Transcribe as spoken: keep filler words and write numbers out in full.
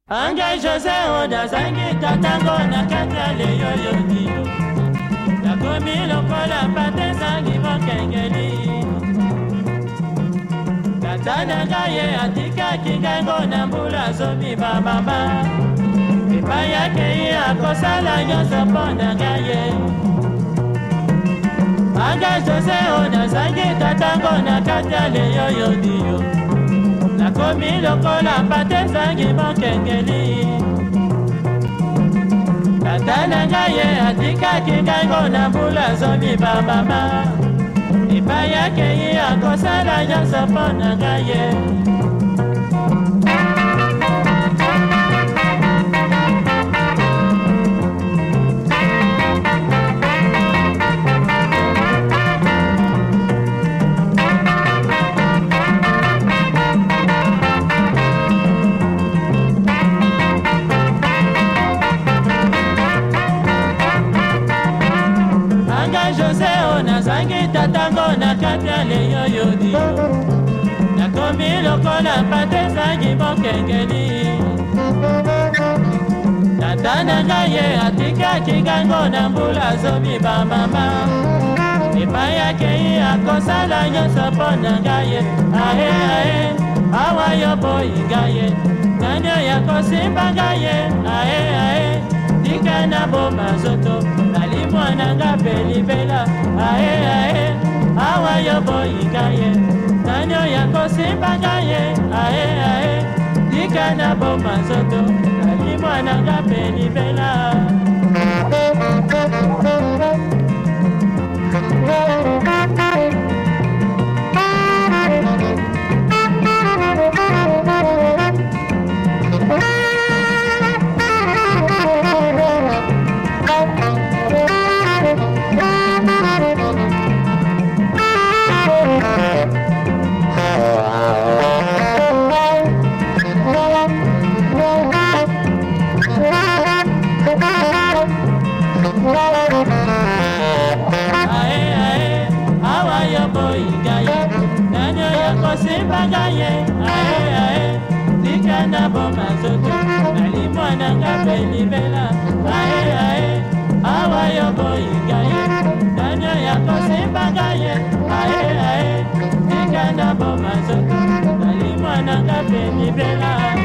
Ange Jose Oda zangi tatango na katale yoyo dio Nakomi lokola pate zangi mokengeli Tatana gaye atika kingango na mbula zomi bababa Ipa yake iya kosala nyonso pona gaye Ange Jose Oda zangi tatango na katale yoyo dio Nakomi lokola pate zangi mokengeli Tatana gaye atika kingango na mbula zomi babama Ipa yake iya kosala nyonso pona gaye Jose Ona zangi tatango na katale yoyo dio Nakomi lokola pate zangi mokengeli Tatana gaye atika kingango na mbula zomi bamama Ipa yake iya kosala nyonso pona gaye Ahe ahe awa yobo igaye Nanyo ya kosimba gaye Ahe ahe tika na boma zoto Mwana nga pelibela ae ae awa yobo igaye Nanyo yako simba gaye ae ae dika na boma zoto Ali mwana nga pelibela Ae ae awa yobo igaye Nanyo yako simba gaye Ae ae dika na boma zoto Ali mwana nga pelibela Ae ae awa yobo igaye Nanyo yako simba gaye Ae ae dika na boma zoto Ali mwana nga pelibela